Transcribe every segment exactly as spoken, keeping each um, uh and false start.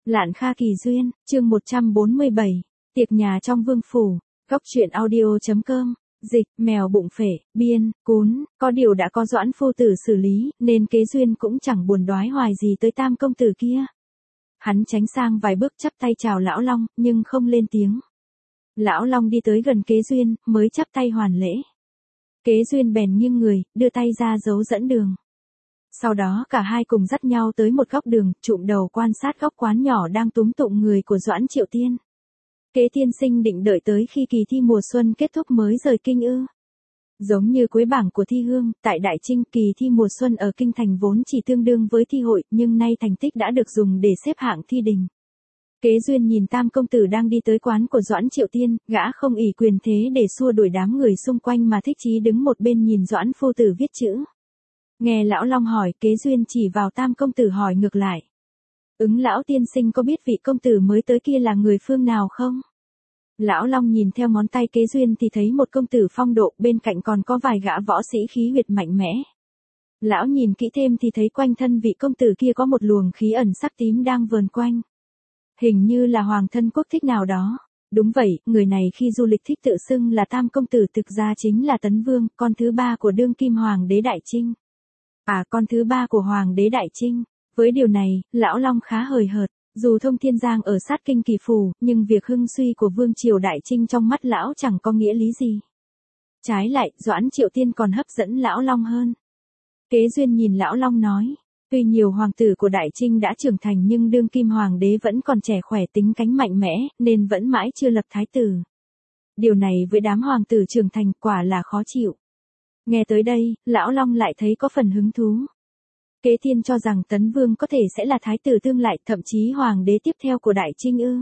Lạn Kha Kỳ Duyên, chương một trăm bốn mươi bảy, tiệc nhà trong vương phủ, góc truyện audio.com, dịch, mèo bụng phệ, biên, cún, có điều đã có Doãn phu tử xử lý, nên Kế Duyên cũng chẳng buồn đoái hoài gì tới tam công tử kia. Hắn tránh sang vài bước chắp tay chào Lão Long, nhưng không lên tiếng. Lão Long đi tới gần Kế Duyên, mới chắp tay hoàn lễ. Kế Duyên bèn nghiêng người, đưa tay ra dấu dẫn đường. Sau đó cả hai cùng dắt nhau tới một góc đường, trụm đầu quan sát góc quán nhỏ đang túm tụng người của Doãn Triệu Tiên. Kế tiên sinh định đợi tới khi kỳ thi mùa xuân kết thúc mới rời kinh ư? Giống như cuối bảng của thi hương, tại Đại Trinh, kỳ thi mùa xuân ở kinh thành vốn chỉ tương đương với thi hội, nhưng nay thành tích đã được dùng để xếp hạng thi đình. Kế Duyên nhìn tam công tử đang đi tới quán của Doãn Triệu Tiên, gã không ỷ quyền thế để xua đuổi đám người xung quanh mà thích chí đứng một bên nhìn Doãn phu tử viết chữ. Nghe Lão Long hỏi, Kế Duyên chỉ vào tam công tử hỏi ngược lại. Ứng lão tiên sinh có biết vị công tử mới tới kia là người phương nào không? Lão Long nhìn theo ngón tay Kế Duyên thì thấy một công tử phong độ, bên cạnh còn có vài gã võ sĩ khí huyết mạnh mẽ. Lão nhìn kỹ thêm thì thấy quanh thân vị công tử kia có một luồng khí ẩn sắc tím đang vờn quanh. Hình như là hoàng thân quốc thích nào đó. Đúng vậy, người này khi du lịch thích tự xưng là tam công tử, thực ra chính là Tấn Vương, con thứ ba của đương kim hoàng đế Đại Trinh. À, con thứ ba của hoàng đế Đại Trinh. Với điều này, Lão Long khá hời hợt. Dù Thông Thiên Giang ở sát kinh Kỳ Phủ, nhưng việc hưng suy của vương triều Đại Trinh trong mắt lão chẳng có nghĩa lý gì. Trái lại, Doãn Triệu Tiên còn hấp dẫn Lão Long hơn. Kế Duyên nhìn Lão Long nói, tuy nhiều hoàng tử của Đại Trinh đã trưởng thành nhưng đương kim hoàng đế vẫn còn trẻ khỏe, tính cánh mạnh mẽ, nên vẫn mãi chưa lập thái tử. Điều này với đám hoàng tử trưởng thành quả là khó chịu. Nghe tới đây, Lão Long lại thấy có phần hứng thú. Kế Thiên cho rằng Tấn Vương có thể sẽ là thái tử tương lai, thậm chí hoàng đế tiếp theo của Đại Trinh ư?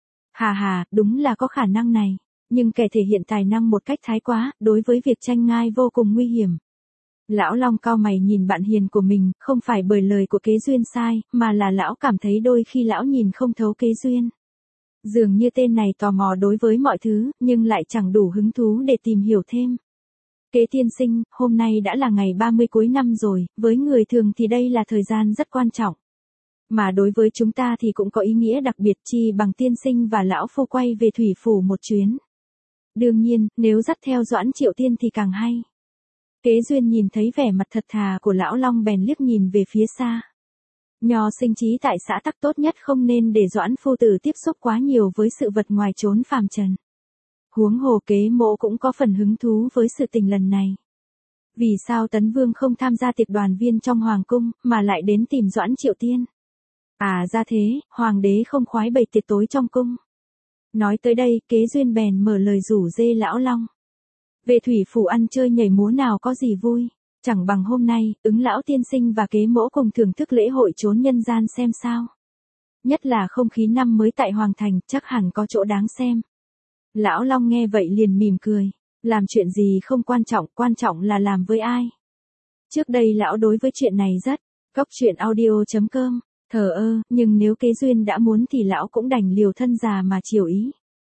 Hà hà, đúng là có khả năng này, nhưng kẻ thể hiện tài năng một cách thái quá, đối với việc tranh ngai vô cùng nguy hiểm. Lão Long cau mày nhìn bạn hiền của mình, không phải bởi lời của Kế Duyên sai, mà là lão cảm thấy đôi khi lão nhìn không thấu Kế Duyên. Dường như tên này tò mò đối với mọi thứ, nhưng lại chẳng đủ hứng thú để tìm hiểu thêm. Kế tiên sinh, hôm nay đã là ngày ba mươi cuối năm rồi, với người thường thì đây là thời gian rất quan trọng. Mà đối với chúng ta thì cũng có ý nghĩa đặc biệt, chi bằng tiên sinh và lão phu quay về thủy phủ một chuyến. Đương nhiên, nếu dắt theo Doãn Triệu Tiên thì càng hay. Kế Duyên nhìn thấy vẻ mặt thật thà của Lão Long bèn liếc nhìn về phía xa. Nho sinh trí tại xã tắc, tốt nhất không nên để Doãn phu tử tiếp xúc quá nhiều với sự vật ngoài chốn phàm trần. Huống hồ Kế mỗ cũng có phần hứng thú với sự tình lần này. Vì sao Tấn Vương không tham gia tiệc đoàn viên trong hoàng cung, mà lại đến tìm Doãn Triệu Tiên? À ra thế, hoàng đế không khoái bày tiệc tối trong cung. Nói tới đây, Kế Duyên bèn mở lời rủ rê Lão Long. Về thủy phủ ăn chơi nhảy múa nào có gì vui, chẳng bằng hôm nay, Ứng lão tiên sinh và Kế mỗ cùng thưởng thức lễ hội chốn nhân gian xem sao. Nhất là không khí năm mới tại Hoàng Thành, chắc hẳn có chỗ đáng xem. Lão Long nghe vậy liền mỉm cười, làm chuyện gì không quan trọng, quan trọng là làm với ai. Trước đây lão đối với chuyện này rất, góc truyện audio.com, thờ ơ, nhưng nếu Kế Duyên đã muốn thì lão cũng đành liều thân già mà chiều ý.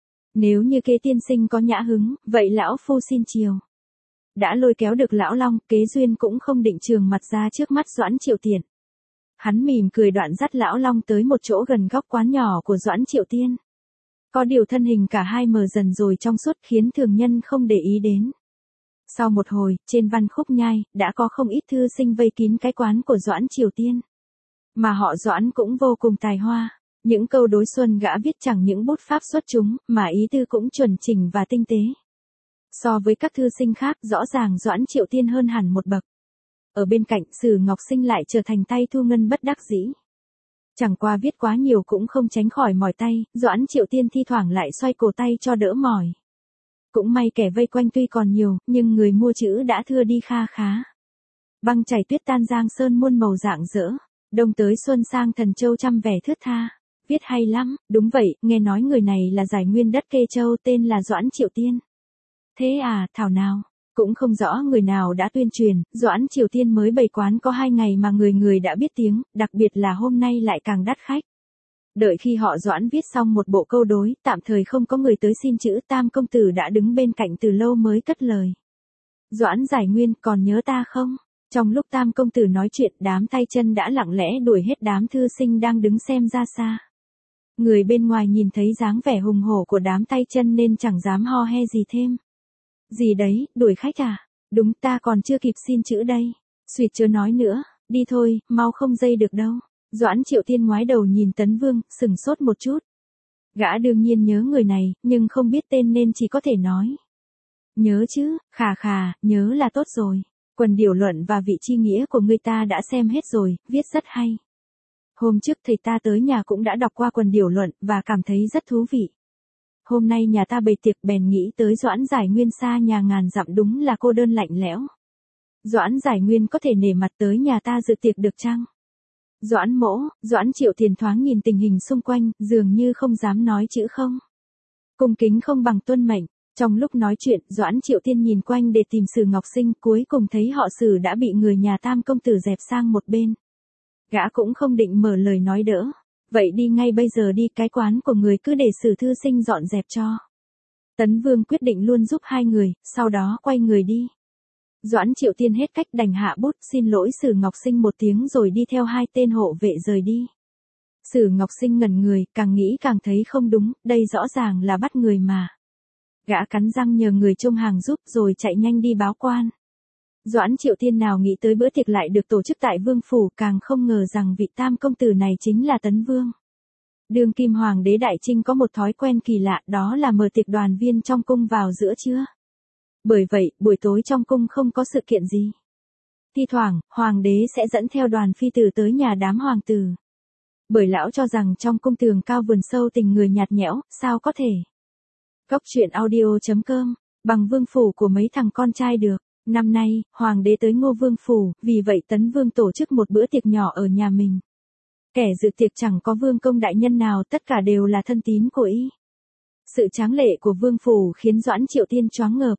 Nếu như Kế tiên sinh có nhã hứng, vậy lão phu xin chiều. Đã lôi kéo được Lão Long, Kế Duyên cũng không định trường mặt ra trước mắt Doãn Triệu Tiên. Hắn mỉm cười đoạn dắt Lão Long tới một chỗ gần góc quán nhỏ của Doãn Triệu Tiên. Có điều thân hình cả hai mờ dần rồi trong suốt, khiến thường nhân không để ý đến. Sau một hồi, trên văn khúc nhai, đã có không ít thư sinh vây kín cái quán của Doãn Triệu Tiên. Mà họ Doãn cũng vô cùng tài hoa. Những câu đối xuân gã viết chẳng những bút pháp xuất chúng, mà ý tư cũng chuẩn chỉnh và tinh tế. So với các thư sinh khác, rõ ràng Doãn Triệu Tiên hơn hẳn một bậc. Ở bên cạnh, Sử Ngọc Sinh lại trở thành tay thu ngân bất đắc dĩ. Chẳng qua viết quá nhiều cũng không tránh khỏi mỏi tay, Doãn Triệu Tiên thi thoảng lại xoay cổ tay cho đỡ mỏi. Cũng may kẻ vây quanh tuy còn nhiều, nhưng người mua chữ đã thưa đi kha khá. Băng chảy tuyết tan giang sơn muôn màu rạng rỡ, đông tới xuân sang thần châu trăm vẻ thướt tha. Viết hay lắm, đúng vậy, nghe nói người này là giải nguyên đất Kê Châu, tên là Doãn Triệu Tiên. Thế à, thảo nào, cũng không rõ người nào đã tuyên truyền, Doãn Triệu Tiên mới bày quán có hai ngày mà người người đã biết tiếng, đặc biệt là hôm nay lại càng đắt khách. Đợi khi họ Doãn viết xong một bộ câu đối, tạm thời không có người tới xin chữ, tam công tử đã đứng bên cạnh từ lâu mới cất lời. Doãn giải nguyên, còn nhớ ta không? Trong lúc tam công tử nói chuyện, đám tay chân đã lặng lẽ đuổi hết đám thư sinh đang đứng xem ra xa. Người bên ngoài nhìn thấy dáng vẻ hùng hổ của đám tay chân nên chẳng dám ho he gì thêm. Gì đấy, đuổi khách à? Đúng, ta còn chưa kịp xin chữ đây. Suýt chớ nói nữa, đi thôi, mau không dây được đâu. Doãn Triệu Tiên ngoái đầu nhìn Tấn Vương, sừng sốt một chút. Gã đương nhiên nhớ người này, nhưng không biết tên nên chỉ có thể nói. Nhớ chứ, khà khà, nhớ là tốt rồi. Quần điểu luận và vị chi nghĩa của người ta đã xem hết rồi, viết rất hay. Hôm trước thầy ta tới nhà cũng đã đọc qua quần điểu luận và cảm thấy rất thú vị. Hôm nay nhà ta bày tiệc bèn nghĩ tới Doãn Giải Nguyên xa nhà ngàn dặm đúng là cô đơn lạnh lẽo. Doãn Giải Nguyên có thể nể mặt tới nhà ta dự tiệc được chăng? Doãn mỗ, Doãn Triệu Tiền thoáng nhìn tình hình xung quanh, dường như không dám nói chữ không. Cung kính không bằng tuân mệnh. Trong lúc nói chuyện, Doãn Triệu Tiên nhìn quanh để tìm Sử Ngọc Sinh, cuối cùng thấy họ Sử đã bị người nhà Tam công tử dẹp sang một bên. Gã cũng không định mở lời nói đỡ. Vậy đi ngay bây giờ đi, cái quán của người cứ để Sử thư sinh dọn dẹp cho. Tấn Vương quyết định luôn giúp hai người, sau đó quay người đi. Doãn Triệu Tiên hết cách đành hạ bút xin lỗi Sử Ngọc Sinh một tiếng rồi đi theo hai tên hộ vệ rời đi. Sử Ngọc Sinh ngẩn người, càng nghĩ càng thấy không đúng, đây rõ ràng là bắt người mà. Gã cắn răng nhờ người trông hàng giúp rồi chạy nhanh đi báo quan. Doãn Triệu Tiên nào nghĩ tới bữa tiệc lại được tổ chức tại Vương Phủ, càng không ngờ rằng vị Tam công tử này chính là Tấn Vương. Đương kim hoàng đế Đại Trinh có một thói quen kỳ lạ, đó là mời tiệc đoàn viên trong cung vào giữa trưa. Bởi vậy, buổi tối trong cung không có sự kiện gì. Thi thoảng, hoàng đế sẽ dẫn theo đoàn phi tử tới nhà đám hoàng tử. Bởi lão cho rằng trong cung tường cao vườn sâu tình người nhạt nhẽo, sao có thể. Góc truyện audio chấm com, bằng Vương Phủ của mấy thằng con trai được. Năm nay, hoàng đế tới Ngô Vương Phủ, vì vậy Tấn Vương tổ chức một bữa tiệc nhỏ ở nhà mình. Kẻ dự tiệc chẳng có vương công đại nhân nào, tất cả đều là thân tín của y. Sự tráng lệ của Vương Phủ khiến Doãn Triệu Tiên choáng ngợp.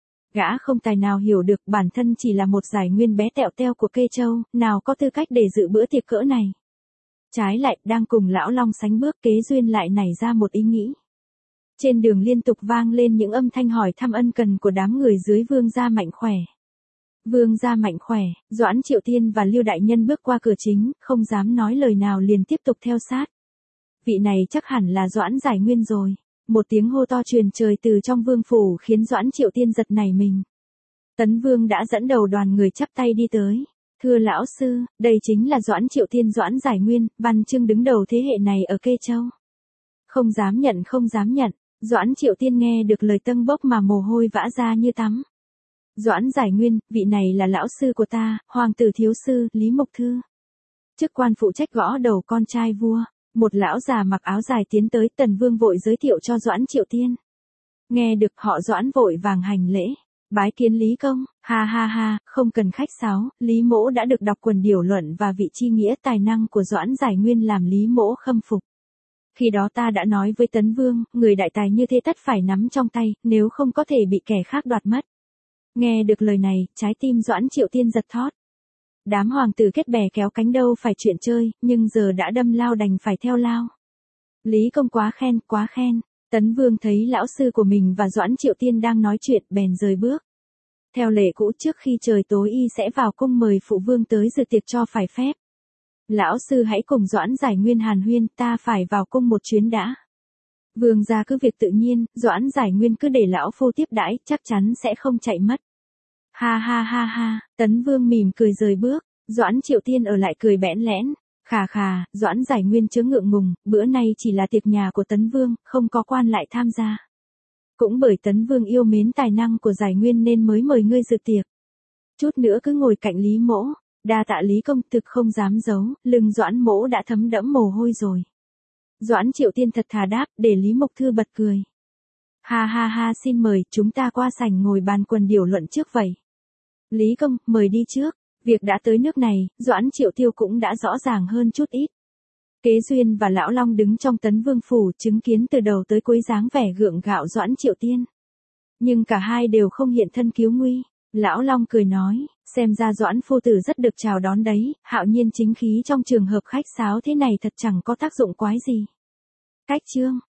Gã không tài nào hiểu được bản thân chỉ là một giải nguyên bé tẹo teo của Kê Châu, nào có tư cách để dự bữa tiệc cỡ này. Trái lại, đang cùng lão Long sánh bước, Kế Duyên lại nảy ra một ý nghĩ. Trên đường liên tục vang lên những âm thanh hỏi thăm ân cần của đám người dưới Vương gia mạnh khỏe. Vương gia mạnh khỏe, Doãn Triệu Tiên và Lưu Đại Nhân bước qua cửa chính, không dám nói lời nào liền tiếp tục theo sát. Vị này chắc hẳn là Doãn Giải Nguyên rồi. Một tiếng hô to truyền trời từ trong Vương Phủ khiến Doãn Triệu Tiên giật nảy mình. Tấn Vương đã dẫn đầu đoàn người chắp tay đi tới. Thưa lão sư, đây chính là Doãn Triệu Tiên Doãn Giải Nguyên, văn chương đứng đầu thế hệ này ở Kê Châu. Không dám nhận không dám nhận. Doãn Triệu Tiên nghe được lời tâng bốc mà mồ hôi vã ra như tắm. Doãn Giải Nguyên, vị này là lão sư của ta, hoàng tử thiếu sư, Lý Mục Thư. Chức quan phụ trách gõ đầu con trai vua. Một lão già mặc áo dài tiến tới, Tần Vương vội giới thiệu cho Doãn Triệu Tiên. Nghe được họ Doãn vội vàng hành lễ. Bái kiến Lý công, ha ha ha, không cần khách sáo, Lý mỗ đã được đọc quần điểu luận và vị chi nghĩa tài năng của Doãn Giải Nguyên làm Lý mỗ khâm phục. Khi đó ta đã nói với Tấn Vương, người đại tài như thế tất phải nắm trong tay, nếu không có thể bị kẻ khác đoạt mất. Nghe được lời này, trái tim Doãn Triệu Tiên giật thót. Đám hoàng tử kết bè kéo cánh đâu phải chuyện chơi, nhưng giờ đã đâm lao đành phải theo lao. Lý công quá khen, quá khen. Tấn Vương thấy lão sư của mình và Doãn Triệu Tiên đang nói chuyện bèn rời bước. Theo lệ cũ trước khi trời tối y sẽ vào cung mời phụ vương tới dự tiệc cho phải phép. Lão sư hãy cùng Doãn Giải Nguyên hàn huyên, ta phải vào cung một chuyến đã. Vương gia cứ việc tự nhiên, Doãn Giải Nguyên cứ để lão phu tiếp đãi, chắc chắn sẽ không chạy mất. Ha ha ha ha, Tấn Vương mỉm cười rời bước, Doãn Triệu Tiên ở lại cười bẽn lẽn. Khà khà, Doãn Giải Nguyên chớ ngượng ngùng, bữa nay chỉ là tiệc nhà của Tấn Vương, không có quan lại tham gia. Cũng bởi Tấn Vương yêu mến tài năng của Giải Nguyên nên mới mời ngươi dự tiệc. Chút nữa cứ ngồi cạnh Lý mỗ. Đa tạ Lý công, thực không dám giấu, lưng Doãn mỗ đã thấm đẫm mồ hôi rồi. Doãn Triệu Tiên thật thà đáp, để Lý Mục Thư bật cười. Ha ha ha, xin mời, chúng ta qua sảnh ngồi bàn quần điểu luận trước vậy. Lý công, mời đi trước. Việc đã tới nước này, Doãn Triệu Tiêu cũng đã rõ ràng hơn chút ít. Kế Duyên và Lão Long đứng trong Tấn Vương Phủ chứng kiến từ đầu tới cuối dáng vẻ gượng gạo Doãn Triệu Tiên. Nhưng cả hai đều không hiện thân cứu nguy. Lão Long cười nói, xem ra Doãn phu tử rất được chào đón đấy, hạo nhiên chính khí trong trường hợp khách sáo thế này thật chẳng có tác dụng quái gì. Cách chương